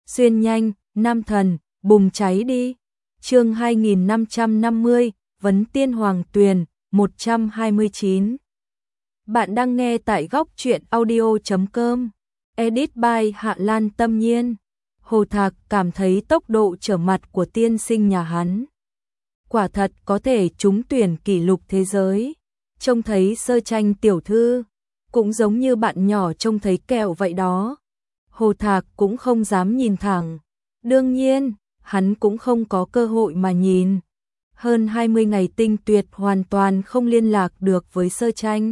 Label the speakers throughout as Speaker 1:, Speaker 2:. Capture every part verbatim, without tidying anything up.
Speaker 1: xuyên nhanh, nam thần, bùng cháy đi. Chương hai nghìn năm trăm năm mươi, Vấn Tiên Hoàng Tuyền, một trăm hai mươi chín. Bạn đang nghe tại góc truyện audio chấm com. Edit by Hạ Lan Tâm Nhiên. Hồ Thạc cảm thấy tốc độ trở mặt của tiên sinh nhà hắn quả thật có thể trúng tuyển kỷ lục thế giới. Trông thấy Sơ Tranh tiểu thư, cũng giống như bạn nhỏ trông thấy kẹo vậy đó. Hồ Thạc cũng không dám nhìn thẳng. Đương nhiên, hắn cũng không có cơ hội mà nhìn. Hơn hai mươi ngày Tinh Tuyệt hoàn toàn không liên lạc được với Sơ Tranh.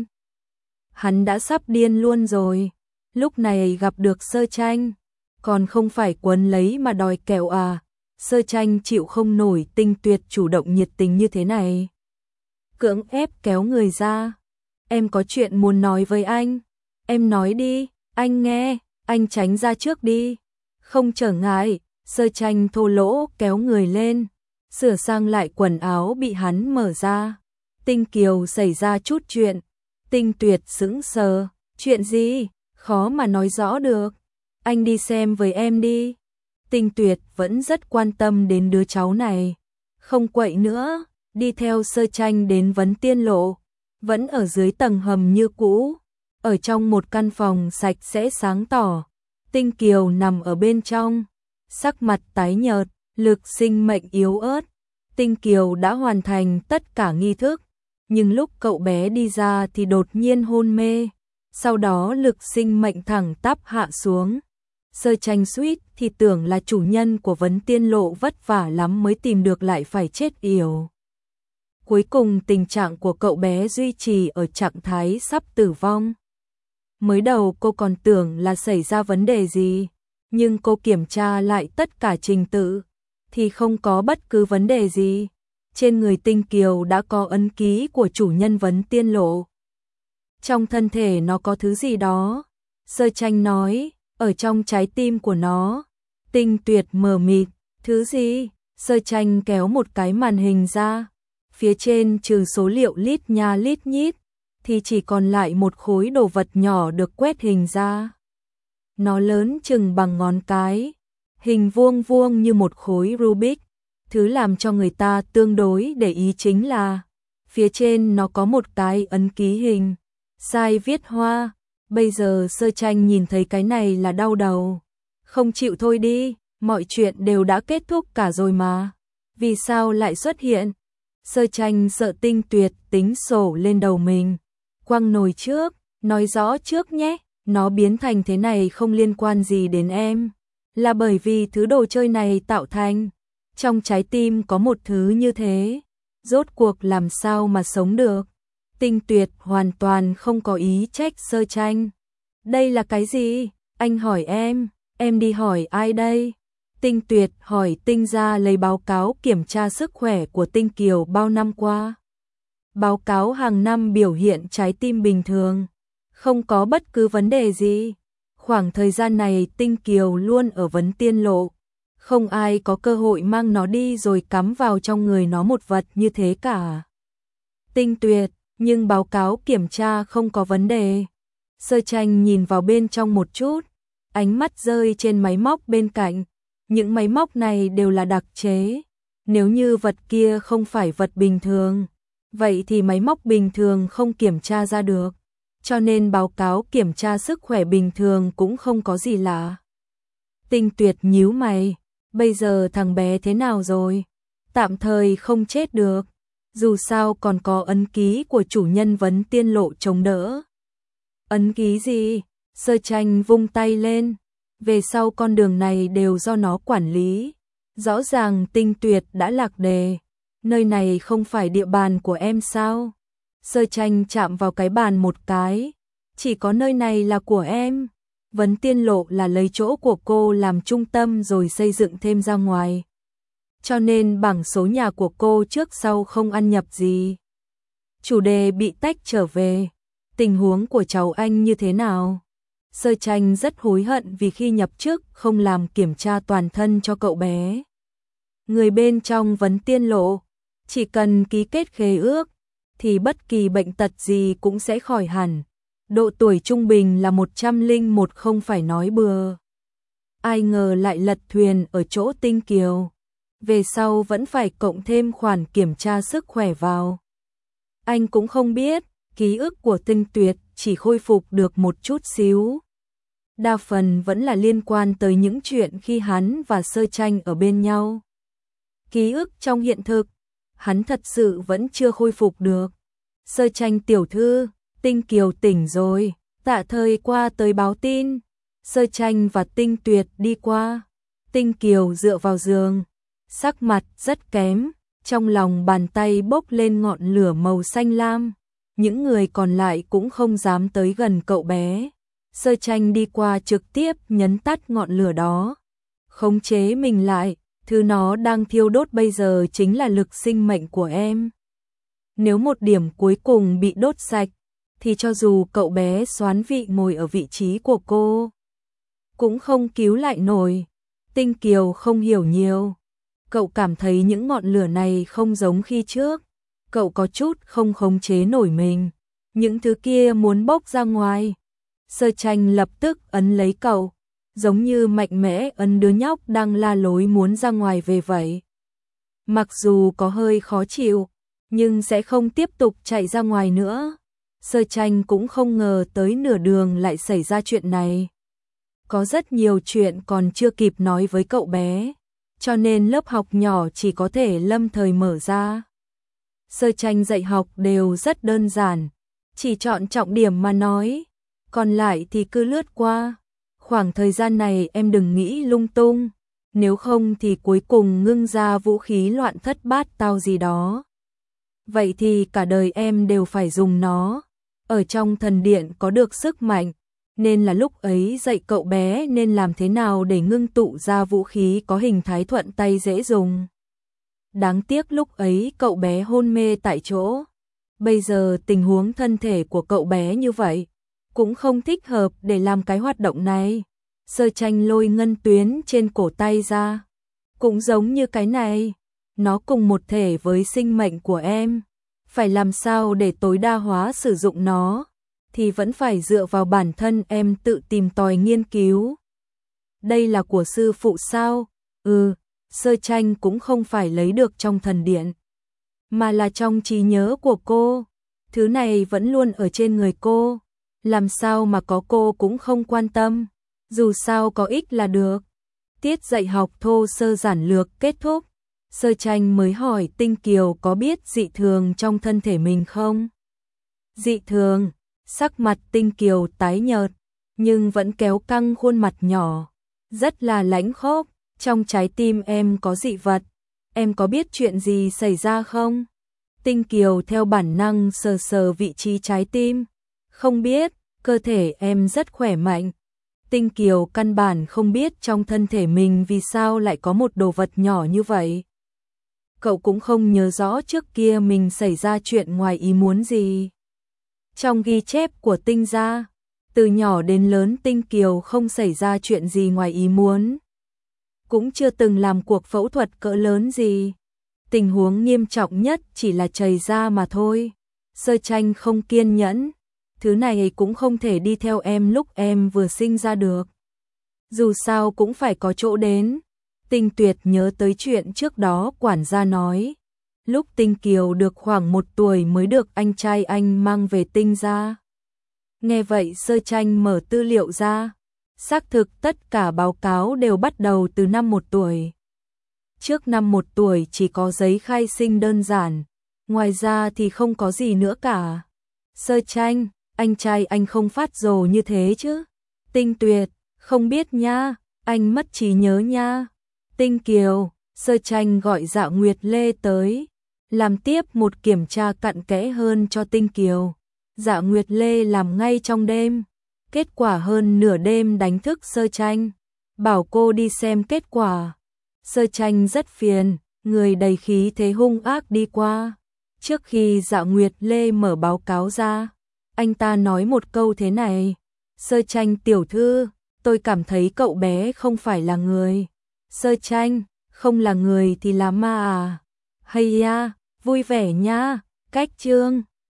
Speaker 1: Hắn đã sắp điên luôn rồi. Lúc này gặp được Sơ Tranh, còn không phải quấn lấy mà đòi kẹo à. Sơ Tranh chịu không nổi Tinh Tuyệt chủ động nhiệt tình như thế này. Cưỡng ép kéo người ra. Em có chuyện muốn nói với anh. Em nói đi, anh nghe, anh tránh ra trước đi. Không trở ngại, Sơ Tranh thô lỗ kéo người lên, sửa sang lại quần áo bị hắn mở ra. Tinh Kiều xảy ra chút chuyện. Tinh Tuyệt sững sờ. Chuyện gì? Khó mà nói rõ được. Anh đi xem với em đi. Tinh Tuyệt vẫn rất quan tâm đến đứa cháu này. Không quậy nữa, đi theo Sơ Tranh đến Vấn Tiên Lộ. Vẫn ở dưới tầng hầm như cũ. Ở trong một căn phòng sạch sẽ sáng tỏ. Tinh Kiều nằm ở bên trong, sắc mặt tái nhợt, lực sinh mệnh yếu ớt. Tinh Kiều đã hoàn thành tất cả nghi thức, nhưng lúc cậu bé đi ra thì đột nhiên hôn mê. Sau đó lực sinh mệnh thẳng tắp hạ xuống. Sơ Tranh suýt thì tưởng là chủ nhân của Vấn Tiên Lộ vất vả lắm mới tìm được lại phải chết yểu. Cuối cùng tình trạng của cậu bé duy trì ở trạng thái sắp tử vong. Mới đầu cô còn tưởng là xảy ra vấn đề gì, nhưng cô kiểm tra lại tất cả trình tự thì không có bất cứ vấn đề gì. Trên người Tinh Kiều đã có ấn ký của chủ nhân Vấn Tiên Lộ. Trong thân thể nó có thứ gì đó. Sơ Tranh nói, ở trong trái tim của nó. Tinh Tuyệt mờ mịt, thứ gì? Sơ Tranh kéo một cái màn hình ra. Phía trên trừ số liệu lít nha lít nhít, thì chỉ còn lại một khối đồ vật nhỏ được quét hình ra. Nó lớn chừng bằng ngón cái, hình vuông vuông như một khối Rubik. Thứ làm cho người ta tương đối để ý chính là phía trên nó có một cái ấn ký hình sai viết hoa. Bây giờ Sơ Tranh nhìn thấy cái này là đau đầu. Không chịu thôi đi, mọi chuyện đều đã kết thúc cả rồi mà. Vì sao lại xuất hiện? Sơ Tranh sợ Tinh Tuyệt tính sổ lên đầu mình. Quăng nồi trước, nói rõ trước nhé, nó biến thành thế này không liên quan gì đến em. Là bởi vì thứ đồ chơi này tạo thành. Trong trái tim có một thứ như thế. Rốt cuộc làm sao mà sống được? Tinh Tuyệt hoàn toàn không có ý trách Sơ Tranh. Đây là cái gì? Anh hỏi em, em đi hỏi ai đây? Tinh Tuyệt hỏi Tinh gia lấy báo cáo kiểm tra sức khỏe của Tinh Kiều bao năm qua. Báo cáo hàng năm biểu hiện trái tim bình thường, không có bất cứ vấn đề gì. Khoảng thời gian này Tinh Kiều luôn ở Vấn Tiên Lộ. Không ai có cơ hội mang nó đi rồi cắm vào trong người nó một vật như thế cả. Tinh Tuyệt, nhưng báo cáo kiểm tra không có vấn đề. Sơ Tranh nhìn vào bên trong một chút, ánh mắt rơi trên máy móc bên cạnh. Những máy móc này đều là đặc chế. Nếu như vật kia không phải vật bình thường, vậy thì máy móc bình thường không kiểm tra ra được. Cho nên báo cáo kiểm tra sức khỏe bình thường cũng không có gì lạ. Tinh Tuyệt nhíu mày. Bây giờ thằng bé thế nào rồi? Tạm thời không chết được. Dù sao còn có ấn ký của chủ nhân Vấn Tiên Lộ chống đỡ. Ấn ký gì? Sơ Tranh vung tay lên. Về sau con đường này đều do nó quản lý. Rõ ràng Tinh Tuyệt đã lạc đề. Nơi này không phải địa bàn của em sao? Sơ Tranh chạm vào cái bàn một cái. Chỉ có nơi này là của em. Vấn Tiên Lộ là lấy chỗ của cô làm trung tâm rồi xây dựng thêm ra ngoài. Cho nên bảng số nhà của cô trước sau không ăn nhập gì. Chủ đề bị tách trở về. Tình huống của cháu anh như thế nào? Sơ Tranh rất hối hận vì khi nhập chức không làm kiểm tra toàn thân cho cậu bé. Người bên trong Vấn Tiên Lộ, chỉ cần ký kết khế ước, thì bất kỳ bệnh tật gì cũng sẽ khỏi hẳn. Độ tuổi trung bình là một trăm lẻ một không phải nói bừa. ai ngờ lại lật thuyền ở chỗ Tinh Kiều. Về sau vẫn phải cộng thêm khoản kiểm tra sức khỏe vào. Anh cũng không biết, ký ức của Tinh Tuyệt chỉ khôi phục được một chút xíu. Đa phần vẫn là liên quan tới những chuyện khi hắn và Sơ Tranh ở bên nhau. Ký ức trong hiện thực, hắn thật sự vẫn chưa khôi phục được. Sơ Tranh tiểu thư, Tinh Kiều tỉnh rồi, Tạ Thời qua tới báo tin. Sơ Tranh và Tinh Tuyệt đi qua. Tinh Kiều dựa vào giường, sắc mặt rất kém, trong lòng bàn tay bốc lên ngọn lửa màu xanh lam. Những người còn lại cũng không dám tới gần cậu bé. Sơ Tranh đi qua trực tiếp nhấn tắt ngọn lửa đó, khống chế mình lại, thứ nó đang thiêu đốt bây giờ chính là lực sinh mệnh của em. Nếu một điểm cuối cùng bị đốt sạch, thì cho dù cậu bé xoán vị ngồi ở vị trí của cô, cũng không cứu lại nổi. Tinh Kiều không hiểu nhiều. Cậu cảm thấy những ngọn lửa này không giống khi trước. Cậu có chút không khống chế nổi mình. Những thứ kia muốn bốc ra ngoài. Sơ Tranh lập tức ấn lấy cậu, giống như mạnh mẽ ấn đứa nhóc đang la lối muốn ra ngoài về vậy. Mặc dù có hơi khó chịu, nhưng sẽ không tiếp tục chạy ra ngoài nữa. Sơ Tranh cũng không ngờ tới nửa đường lại xảy ra chuyện này. Có rất nhiều chuyện còn chưa kịp nói với cậu bé, cho nên lớp học nhỏ chỉ có thể lâm thời mở ra. Sơ Tranh dạy học đều rất đơn giản, chỉ chọn trọng điểm mà nói, còn lại thì cứ lướt qua. Khoảng thời gian này em đừng nghĩ lung tung, nếu không thì cuối cùng ngưng ra vũ khí loạn thất bát tao gì đó. Vậy thì cả đời em đều phải dùng nó. Ở trong thần điện có được sức mạnh, nên là lúc ấy dạy cậu bé nên làm thế nào để ngưng tụ ra vũ khí có hình thái thuận tay dễ dùng. Đáng tiếc lúc ấy cậu bé hôn mê tại chỗ. Bây giờ tình huống thân thể của cậu bé như vậy, cũng không thích hợp để làm cái hoạt động này. Sơ Tranh lôi ngân tuyến trên cổ tay ra. Cũng giống như cái này, nó cùng một thể với sinh mệnh của em. Phải làm sao để tối đa hóa sử dụng nó, thì vẫn phải dựa vào bản thân em tự tìm tòi nghiên cứu. Đây là của sư phụ sao? Ừ, Sơ Tranh cũng không phải lấy được trong thần điện, mà là trong trí nhớ của cô. Thứ này vẫn luôn ở trên người cô, làm sao mà có cô cũng không quan tâm, dù sao có ích là được. Tiết dạy học thô sơ giản lược kết thúc, Sơ Tranh mới hỏi Tinh Kiều có biết dị thường trong thân thể mình không? Dị thường, sắc mặt Tinh Kiều tái nhợt, nhưng vẫn kéo căng khuôn mặt nhỏ, rất là lãnh khốc. Trong trái tim em có dị vật, em có biết chuyện gì xảy ra không? Tinh Kiều theo bản năng sờ sờ vị trí trái tim. Không biết, cơ thể em rất khỏe mạnh. Tinh Kiều căn bản không biết trong thân thể mình vì sao lại có một đồ vật nhỏ như vậy. Cậu cũng không nhớ rõ trước kia mình xảy ra chuyện ngoài ý muốn gì. Trong ghi chép của Tinh gia, từ nhỏ đến lớn Tinh Kiều không xảy ra chuyện gì ngoài ý muốn, cũng chưa từng làm cuộc phẫu thuật cỡ lớn gì. Tình huống nghiêm trọng nhất chỉ là trầy da mà thôi. Sơ Tranh không kiên nhẫn, thứ này cũng không thể đi theo em lúc em vừa sinh ra được. Dù sao cũng phải có chỗ đến. Tinh Tuyệt nhớ tới chuyện trước đó quản gia nói, lúc Tinh Kiều được khoảng một tuổi mới được anh trai anh mang về Tinh gia. Nghe vậy Sơ Tranh mở tư liệu ra, xác thực tất cả báo cáo đều bắt đầu từ năm một tuổi. Trước năm một tuổi chỉ có giấy khai sinh đơn giản, ngoài ra thì không có gì nữa cả. Sơ Tranh, anh trai anh không phát rồ như thế chứ? Tinh Tuyệt, không biết nha, anh mất trí nhớ nha. Tinh Kiều, Sơ Tranh gọi Dạ Nguyệt Lê tới, làm tiếp một kiểm tra cặn kẽ hơn cho Tinh Kiều. Dạ Nguyệt Lê làm ngay trong đêm, kết quả hơn nửa đêm đánh thức Sơ Tranh, bảo cô đi xem kết quả. Sơ Tranh rất phiền, người đầy khí thế hung ác đi qua. Trước khi Dạ Nguyệt Lê mở báo cáo ra, anh ta nói một câu thế này: Sơ Tranh tiểu thư, tôi cảm thấy cậu bé không phải là người. Sơ Tranh, không là người thì là ma à? Hay ya, vui vẻ nha, cách chương.